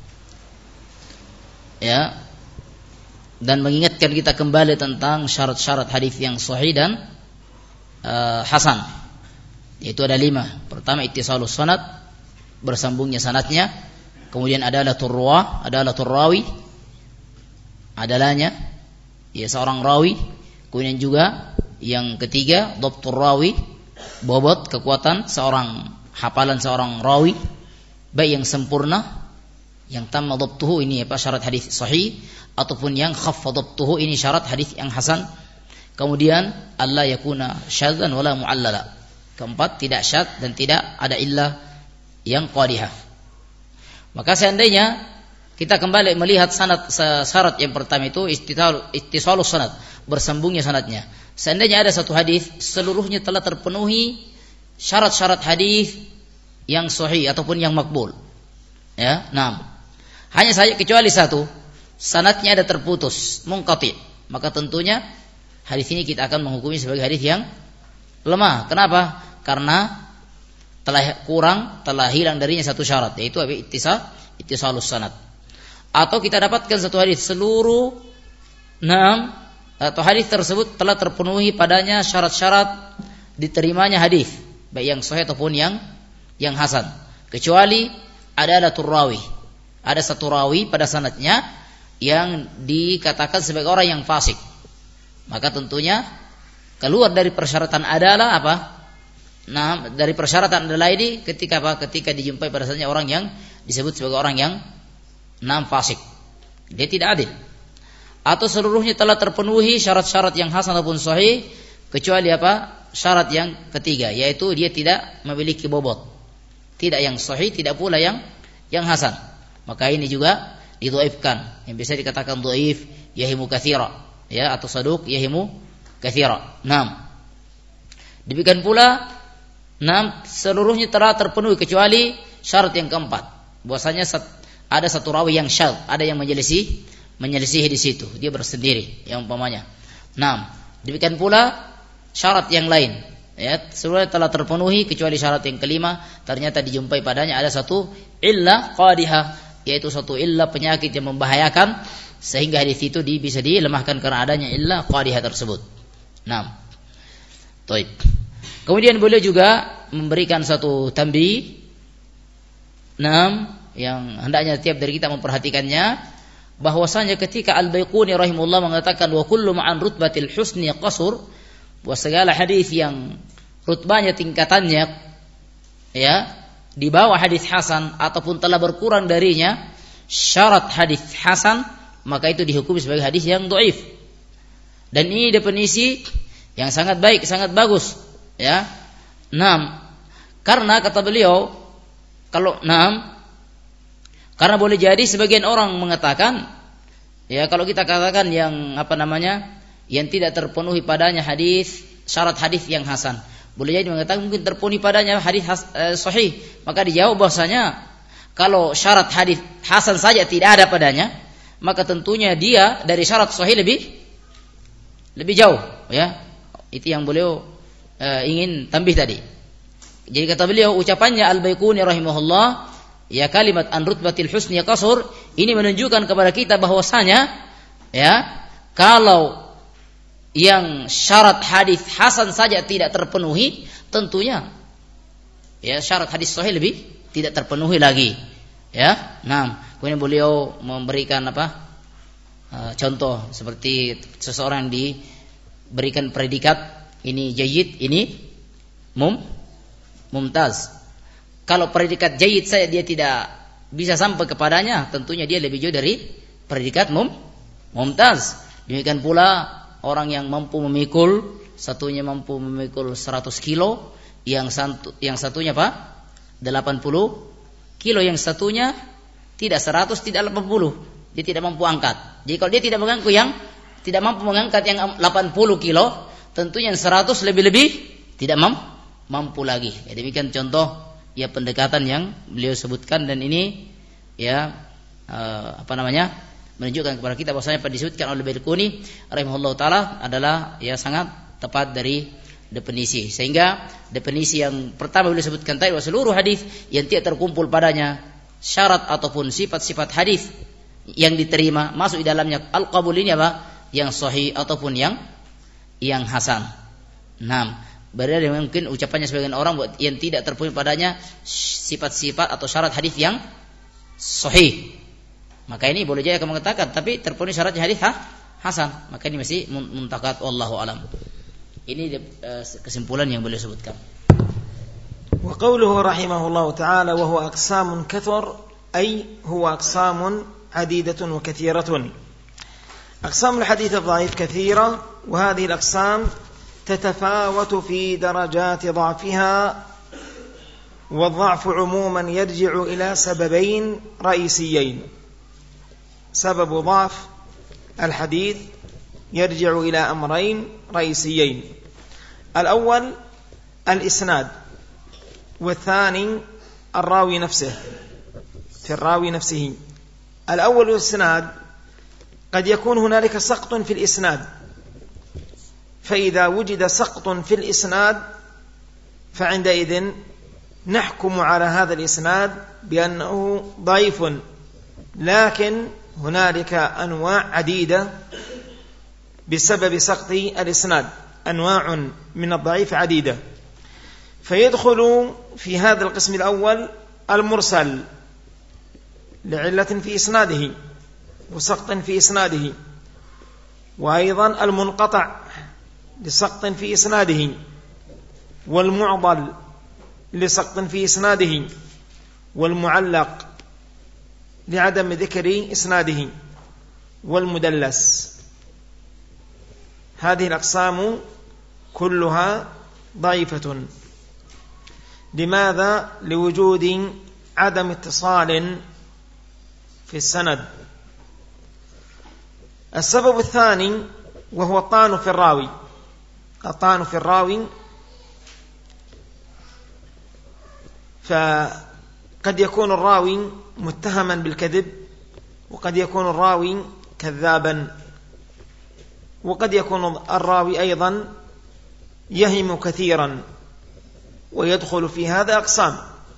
ya, dan mengingatkan kita kembali tentang syarat-syarat hadis yang sahih dan hasan. Yaitu ada 5. Pertama, ittisalus sanad, bersambungnya sanadnya. Kemudian adalatul ruwah, adalatul rawi, adalahnya, ya, seorang rawi. Kemudian juga yang ketiga, dhabtur rawi, bobot, kekuatan seorang, hafalan seorang rawi, baik yang sempurna, yang tamma dhabtuhu, ini syarat hadis sahih, ataupun yang khaffa dhabtuhu, ini syarat hadis yang hasan. Kemudian alla yakuna syadzan wala muallala. Keempat, tidak syadz dan tidak ada illah yang qadihah. Maka seandainya kita kembali melihat sanad, syarat yang pertama itu ittisalus sanad, bersambungnya sanadnya. Seandainya ada satu hadis seluruhnya telah terpenuhi syarat-syarat hadis yang sahih ataupun yang makbul, ya, hanya saja kecuali satu, sanadnya ada terputus, munqati, maka tentunya hadis ini kita akan menghukumi sebagai hadis yang lemah. Kenapa? Karena telah hilang darinya satu syarat, yaitu ittisalus sanad. Atau kita dapatkan satu hadis seluruh atau hadis tersebut telah terpenuhi padanya syarat-syarat diterimanya hadis, baik yang sahih ataupun yang hasan, kecuali ada rawi, ada satu rawi pada sanadnya yang dikatakan sebagai orang yang fasik. Maka tentunya keluar dari persyaratan adalah apa? Dari persyaratan adalah ini ketika dijumpai pada sanadnya orang yang disebut sebagai orang yang fasik, dia tidak adil. Atau seluruhnya telah terpenuhi syarat-syarat yang hasan ataupun sahih, kecuali apa? Syarat yang ketiga, yaitu dia tidak memiliki bobot, tidak yang sahih, tidak pula yang hasan. Maka ini juga didhaifkan, yang bisa dikatakan dhaif yahimu katsira, ya, atau saduq yahimu katsira. Demikian pula seluruhnya telah terpenuhi kecuali syarat yang keempat, bahwasanya ada satu rawi yang syadz, ada yang menyelisihi di situ, dia bersendiri yang umpamanya. Demikian pula syarat yang lain, ya, seluruhnya telah terpenuhi kecuali syarat yang kelima, ternyata dijumpai padanya ada satu illah qadihah, yaitu satu illah penyakit yang membahayakan, sehingga hadis itu bisa dilemahkan karena adanya illah qadihah tersebut. Baik. Kemudian beliau juga memberikan satu tanbih yang hendaknya tiap dari kita memperhatikannya, bahwasanya ketika Al-Baiquni rahimahullah mengatakan wa kullu ma'an rutbatil husni qasur, bahwa segala hadis yang rutbahnya tingkatannya ya di bawah hadis hasan ataupun telah berkurang darinya syarat hadis hasan, maka itu dihukumi sebagai hadis yang dhaif. Dan ini definisi yang sangat baik, sangat bagus, ya. Karena kata beliau karena boleh jadi sebagian orang mengatakan, ya, kalau kita katakan yang yang tidak terpenuhi padanya syarat hadis yang hasan, boleh jadi mengatakan mungkin terpenuhi padanya hadis sahih. Maka dijawab bahwasanya kalau syarat hadis hasan saja tidak ada padanya, maka tentunya dia dari syarat sahih lebih jauh, ya. Itu yang beliau ingin tambih tadi. Jadi kata beliau, ucapannya Al-Baiquni rahimahullah, ya, kalimat an rutbatil husni qasur, ini menunjukkan kepada kita bahwasanya, ya, kalau yang syarat hadis hasan saja tidak terpenuhi, tentunya ya syarat hadis sahih lebih tidak terpenuhi lagi, ya. Kemudian beliau memberikan contoh seperti seseorang diberikan predikat ini jayyid, ini mumtaz. Kalau predikat jayyid saja dia tidak bisa sampai kepadanya, tentunya dia lebih jauh dari predikat mumtaz. Demikian pula orang yang mampu memikul, satunya mampu memikul 100 kilo, yang satunya 80 kilo, yang satunya tidak 100, tidak 80, dia tidak mampu angkat. Jadi kalau dia tidak mampu mengangkat yang 80 kilo, tentunya yang 100 lebih tidak mampu lagi. Ya, demikian contoh, ya, pendekatan yang beliau sebutkan, dan ini ya menunjukkan kepada kita bahwasanya apa disebutkan oleh Baiquni rahimahullah taala adalah ya sangat tepat dari definisi. Sehingga definisi yang pertama beliau sebutkan tadi, bahwa seluruh hadis yang tidak terkumpul padanya syarat ataupun sifat-sifat hadis yang diterima masuk di dalamnya al-qabul ini yang sahih ataupun yang hasan. Berbeda dengan mungkin ucapannya sebagian orang yang tidak terpenuhi padanya sifat-sifat atau syarat hadis yang sahih. Maka ini boleh jadi akan mengatakan tapi terpenuhi syarat hadis hasan, maka ini masih muntakat, wallahu alam. Ini kesimpulan yang beliau sebutkan. Wa qawluhu rahimahullahu ta'ala wa huwa aqsamun kathur, ay huwa aqsamun adidatun wa kathiratun. Aqsam al-hadith ad-dha'if kathira, wa hadhihi al-aqsam تتفاوت في درجات ضعفها، والضعف عموما يرجع إلى سببين رئيسيين. سبب ضعف الحديث يرجع إلى أمرين رئيسيين، الأول الإسناد، والثاني الراوي نفسه، في الراوي نفسه. الأول الإسناد، قد يكون هنالك سقط في الإسناد، فإذا وجد سقط في الإسناد فعندئذ نحكم على هذا الإسناد بأنه ضعيف، لكن هنالك أنواع عديدة بسبب سقط الإسناد، أنواع من الضعيف عديدة. فيدخل في هذا القسم الأول المرسل لعلة في إسناده وسقط في إسناده، وأيضا المنقطع لسقط في إسناده، والمعضل لسقط في إسناده، والمعلق لعدم ذكر إسناده، والمدلس. هذه الأقسام كلها ضعيفة. لماذا؟ لوجود عدم اتصال في السند. السبب الثاني وهو الطعن في الراوي. الطعن في الراوي، فقد يكون الراوي متهما بالكذب، وقد يكون الراوي كذابا، وقد يكون الراوي أيضا يهم كثيرا، ويدخل في هذا أقسام.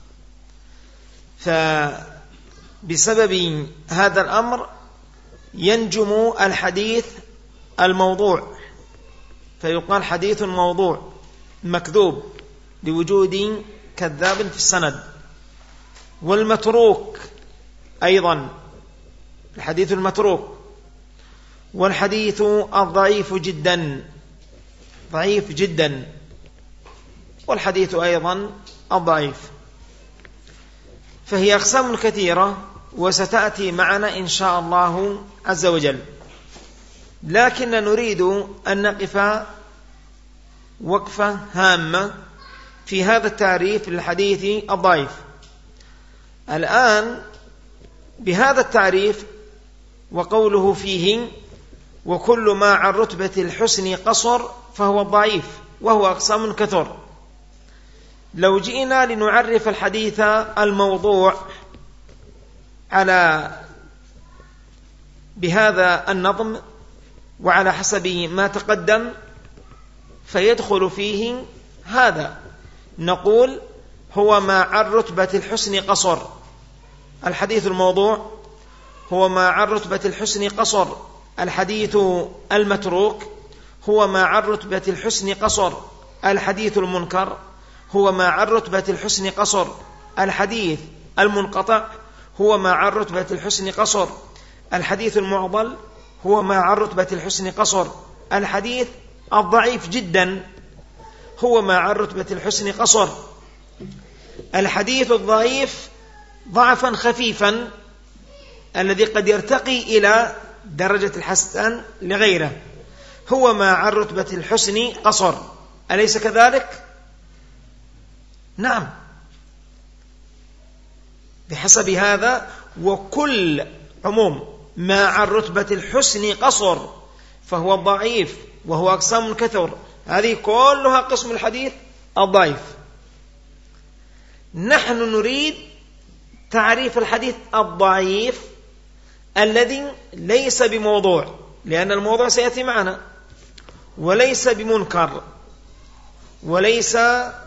فبسبب هذا الأمر ينجم الحديث الموضوع، فيقال حديث موضوع مكذوب لوجود كذاب في السند. والمتروك أيضا الحديث المتروك، والحديث الضعيف جدا، ضعيف جدا، والحديث أيضا الضعيف. فهي أقسام كثيرة وستأتي معنا إن شاء الله عز وجل، لكن نريد أن نقف وقفة هامة في هذا التعريف للحديث الضعيف. الآن بهذا التعريف وقوله فيه وكل ما عن رتبة الحسن قصر فهو الضعيف، وهو أقسام كثر. لو جئنا لنعرف الحديث الموضوع بهذا النظم وعلى حسب ما تقدم فيدخل فيه هذا، نقول هو ما عن رتبة الحسن قصر. الحديث الموضوع هو ما عن رتبة الحسن قصر. الحديث المتروك هو ما عن رتبة الحسن قصر. الحديث المنكر هو ما عن رتبة الحسن قصر. الحديث المنقطع هو ما عن رتبة الحسن قصر. الحديث المعضل هو ما عن رتبة الحسن قصر. الحديث الضعيف جدا هو ما عن رتبة الحسن قصر. الحديث الضعيف ضعفا خفيفا الذي قد يرتقي إلى درجة الحسن لغيره هو ما عن رتبة الحسن قصر. أليس كذلك؟ نعم. بحسب هذا وكل عموم ما عن رتبة الحسن قصر فهو الضعيف، وهو أقسام كثر. هذه كلها قسم الحديث الضعيف. نحن نريد تعريف الحديث الضعيف الذي ليس بموضوع، لأن الموضوع سيأتي معنا، وليس بمنكر، وليس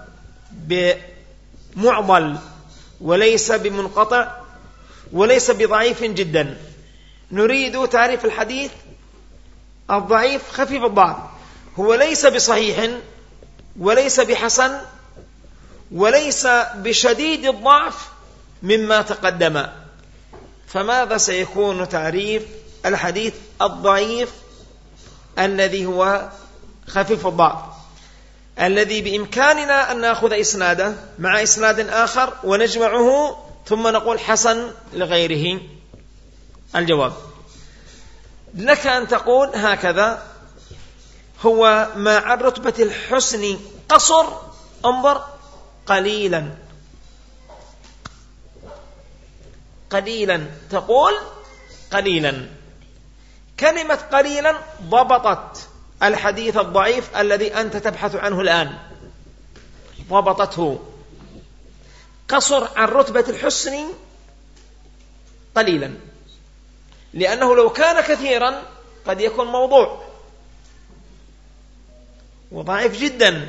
بمعضل، وليس بمنقطع، وليس بضعيف جدا. نريد تعريف الحديث الضعيف خفيف الضعف. هو ليس بصحيح، وليس بحسن، وليس بشديد الضعف مما تقدم. فماذا سيكون تعريف الحديث الضعيف الذي هو خفيف الضعف، الذي بإمكاننا أن نأخذ إسناده مع إسناد آخر ونجمعه ثم نقول حسن لغيره؟ الجواب لك أن تقول هكذا: هو ما عن رتبة الحسن قصر. انظر، قليلا قليلا، تقول قليلا. كلمة قليلا ضبطت الحديث الضعيف الذي أنت تبحث عنه الآن، ضبطته. قصر عن رتبة الحسن قليلا، لأنه لو كان كثيرا قد يكون موضوع. وضعيف جدا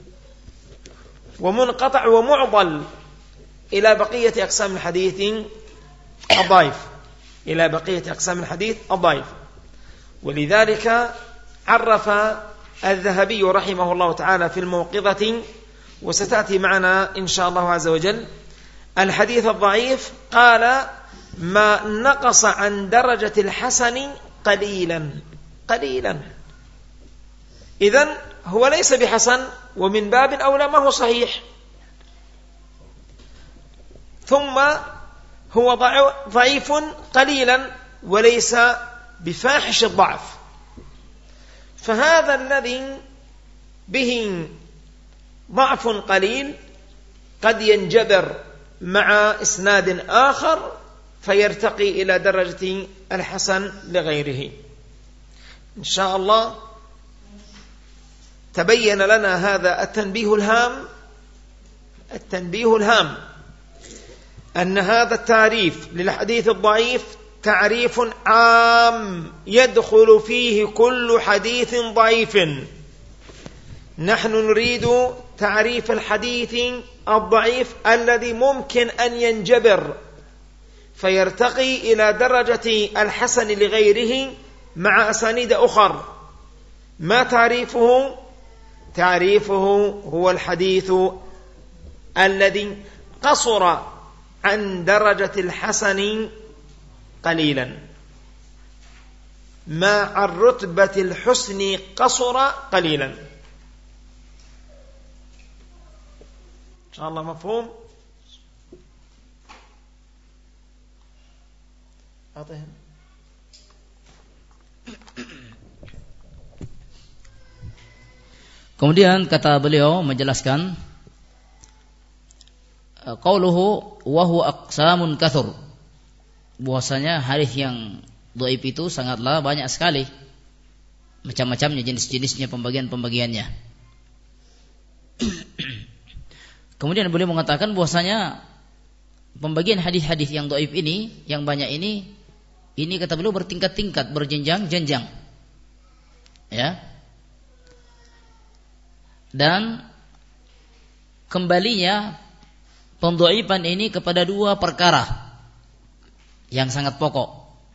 ومنقطع ومعضل إلى بقية أقسام الحديث الضعيف، إلى بقية أقسام الحديث الضعيف. ولذلك عرف الذهبي رحمه الله تعالى في الموقظة، وستأتي معنا إن شاء الله عز وجل، الحديث الضعيف قال: ما نقص عن درجة الحسن قليلا قليلا. إذن هو ليس بحسن، ومن باب أولى ما هو صحيح، ثم هو ضعيف قليلا وليس بفاحش الضعف. فهذا الذي به ضعف قليل قد ينجبر مع إسناد آخر فيرتقي إلى درجة الحسن لغيره. إن شاء الله تبين لنا هذا التنبيه الهام أن هذا التعريف للحديث الضعيف تعريف عام يدخل فيه كل حديث ضعيف. نحن نريد تعريف الحديث الضعيف الذي ممكن أن ينجبر فيرتقي إلى درجة الحسن لغيره مع أسانيد أخر. ما تعريفه؟ تعريفه هو الحديث الذي قصر عن درجة الحسن قليلا، مع الرتبة الحسن قصر قليلا. إن شاء الله مفهوم؟ أعطيهم. Kemudian kata beliau menjelaskan qauluhu wa huwa aqsamun katsur, bahwasanya hadis yang dhaif itu sangatlah banyak sekali, macam-macamnya jenis-jenisnya, pembagian-pembagiannya. Kemudian beliau mengatakan bahwasanya pembagian hadis-hadis yang dhaif ini, yang banyak ini kata beliau bertingkat-tingkat, berjenjang-jenjang. Ya. Dan kembalinya pendhaifan ini kepada dua perkara yang sangat pokok.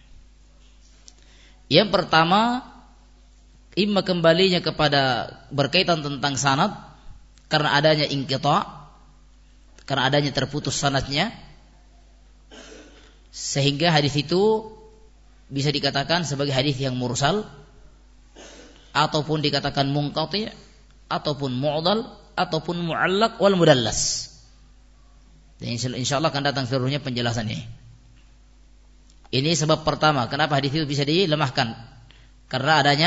Yang pertama, imma kembalinya kepada berkaitan tentang sanad karena adanya inqita', karena adanya terputus sanadnya, sehingga hadis itu bisa dikatakan sebagai hadis yang mursal, ataupun dikatakan munqati', ataupun mu'dal, ataupun mu'allaq wal mudallas. Dan insyaallah akan datang seluruhnya penjelasan ini. Ini sebab pertama kenapa hadis itu bisa dilemahkan, karena adanya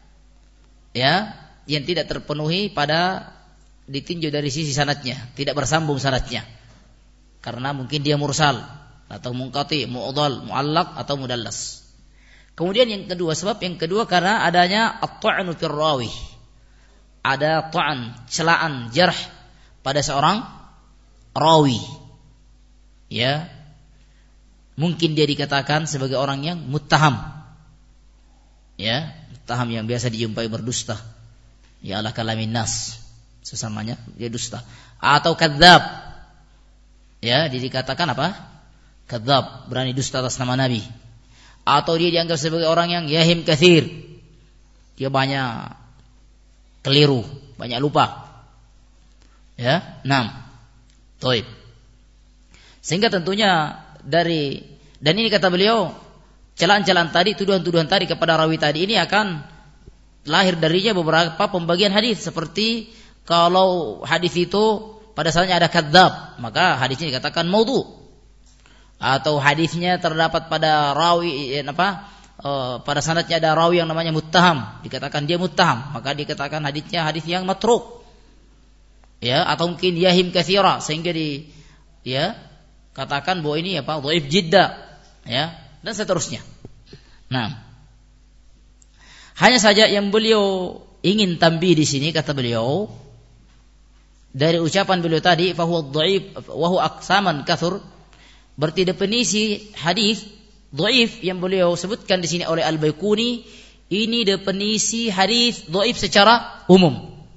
yang tidak terpenuhi pada ditinjau dari sisi sanadnya, tidak bersambung sanadnya, karena mungkin dia mursal atau munqati, mu'dal, mu'allaq atau mudallas. Kemudian yang kedua, sebab yang kedua karena adanya at-ta'nu fir rawi, ada ta'an, celaan, jarh pada seorang rawi. Ya, mungkin dia dikatakan sebagai orang yang muttaham. Ya, muttaham yang biasa dijumpai berdusta. Ya ala kalamin nas, sesamanya dia dusta. Atau kadzab. Ya, dia dikatakan apa? Kadzab, berani dusta atas nama Nabi. Atau dia dianggap sebagai orang yang yahim katsir. Dia banyak keliru, banyak lupa. Ya, 6. Baik. Sehingga tentunya dan ini kata beliau, celaan-celaan tadi, tuduhan-tuduhan tadi kepada rawi tadi ini akan lahir darinya beberapa pembagian hadis. Seperti kalau hadis itu pada saatnya ada kadzab, maka hadisnya dikatakan maudhu. Atau hadisnya terdapat pada rawi pada sanadnya ada rawi yang namanya muttaham, dikatakan dia muttaham, maka dikatakan hadisnya hadis yang matruk. Ya, atau mungkin yahim katsira, sehingga katakan bahwa ini dhaif jidda, ya, dan seterusnya. Nah, hanya saja yang beliau ingin tambih di sini, kata beliau, dari ucapan beliau tadi fa huwa dhaif wa huwa aqsaman katsur, berarti definisi hadis dhaif yang beliau sebutkan di sini oleh Al-Baiquni, ini definisi hadis dhaif secara umum.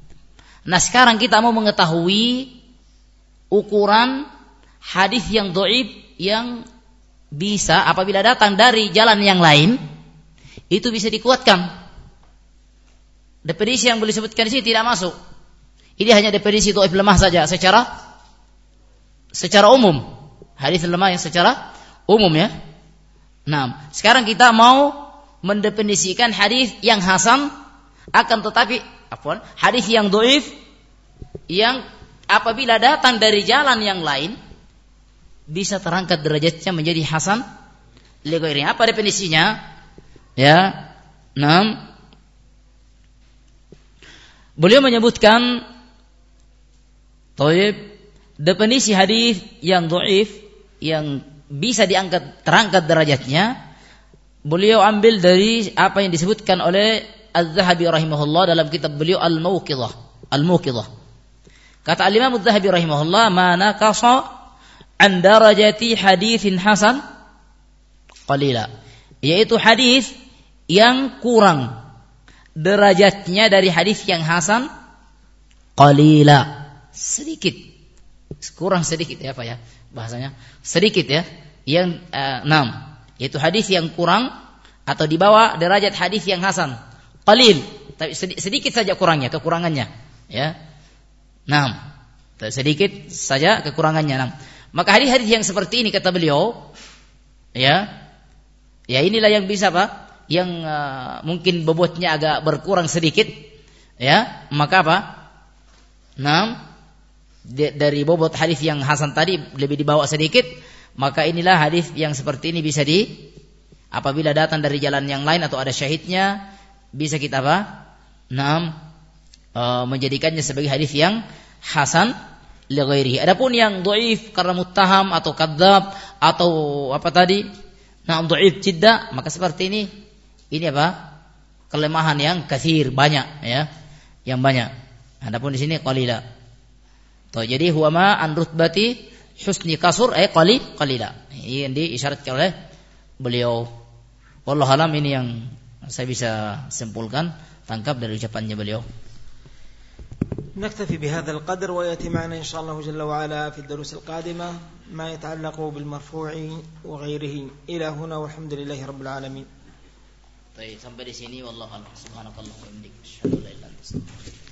Nah, sekarang kita mau mengetahui ukuran hadis yang dhaif yang bisa apabila datang dari jalan yang lain itu bisa dikuatkan. Definisi yang boleh disebutkan di sini tidak masuk. Ini hanya definisi dhaif lemah saja secara umum. Hadis lemah yang secara umum ya. Nah, sekarang kita mau mendefinisikan hadis yang hasan, akan tetapi hadis yang dhaif yang apabila datang dari jalan yang lain bisa terangkat derajatnya menjadi hasan li ghairihi. Apa definisinya? Ya. Nah, beliau menyebutkan definisi hadis yang dhaif yang bisa terangkat derajatnya. Beliau ambil dari apa yang disebutkan oleh Az-Zahabi rahimahullah dalam kitab beliau Al-Muqidhah. Kata Al-Imam Az-Zahabi rahimahullah, "Ma naqasa an darajati haditsin hasan qalila." Yaitu hadis yang kurang derajatnya dari hadis yang hasan qalila, sedikit. Kurang sedikit ya Pak ya bahasanya. Sedikit ya. Yang yaitu hadis yang kurang atau di bawah derajat hadis yang hasan. Qalil, tapi sedikit saja kekurangannya, ya. Sedikit saja kekurangannya. Maka hadis-hadis yang seperti ini kata beliau, ya inilah yang bisa Pak, yang mungkin bobotnya agak berkurang sedikit, ya. Maka apa? Dari bobot hadis yang hasan tadi lebih dibawa sedikit, maka inilah hadis yang seperti ini bisa apabila datang dari jalan yang lain atau ada syahidnya, bisa kita menjadikannya sebagai hadis yang hasan li ghairihi. Adapun yang dhaif karena muttaham atau kadzdzab atau dhaif jidda, maka seperti ini kelemahan yang katsir, banyak ya, yang banyak. Adapun di sini qalila. Jadi huwa ma an rutbati husni kasur qalila. Ini yang diisyaratkan oleh beliau. Wallahu alam, ini yang saya bisa simpulkan, tangkap dari ucapannya beliau. نكتفي بهذا القدر ويأتي معنا إن شاء الله جل وعلا في الدروس القادمة ما يتعلق بالمرفوع وغيره. إلى هنا والحمد لله رب العالمين. Sampai di sini, wallahu a'lam. Subhanakallah wa bihamdika, asyhadu an la ilaha illa anta, astaghfiruka.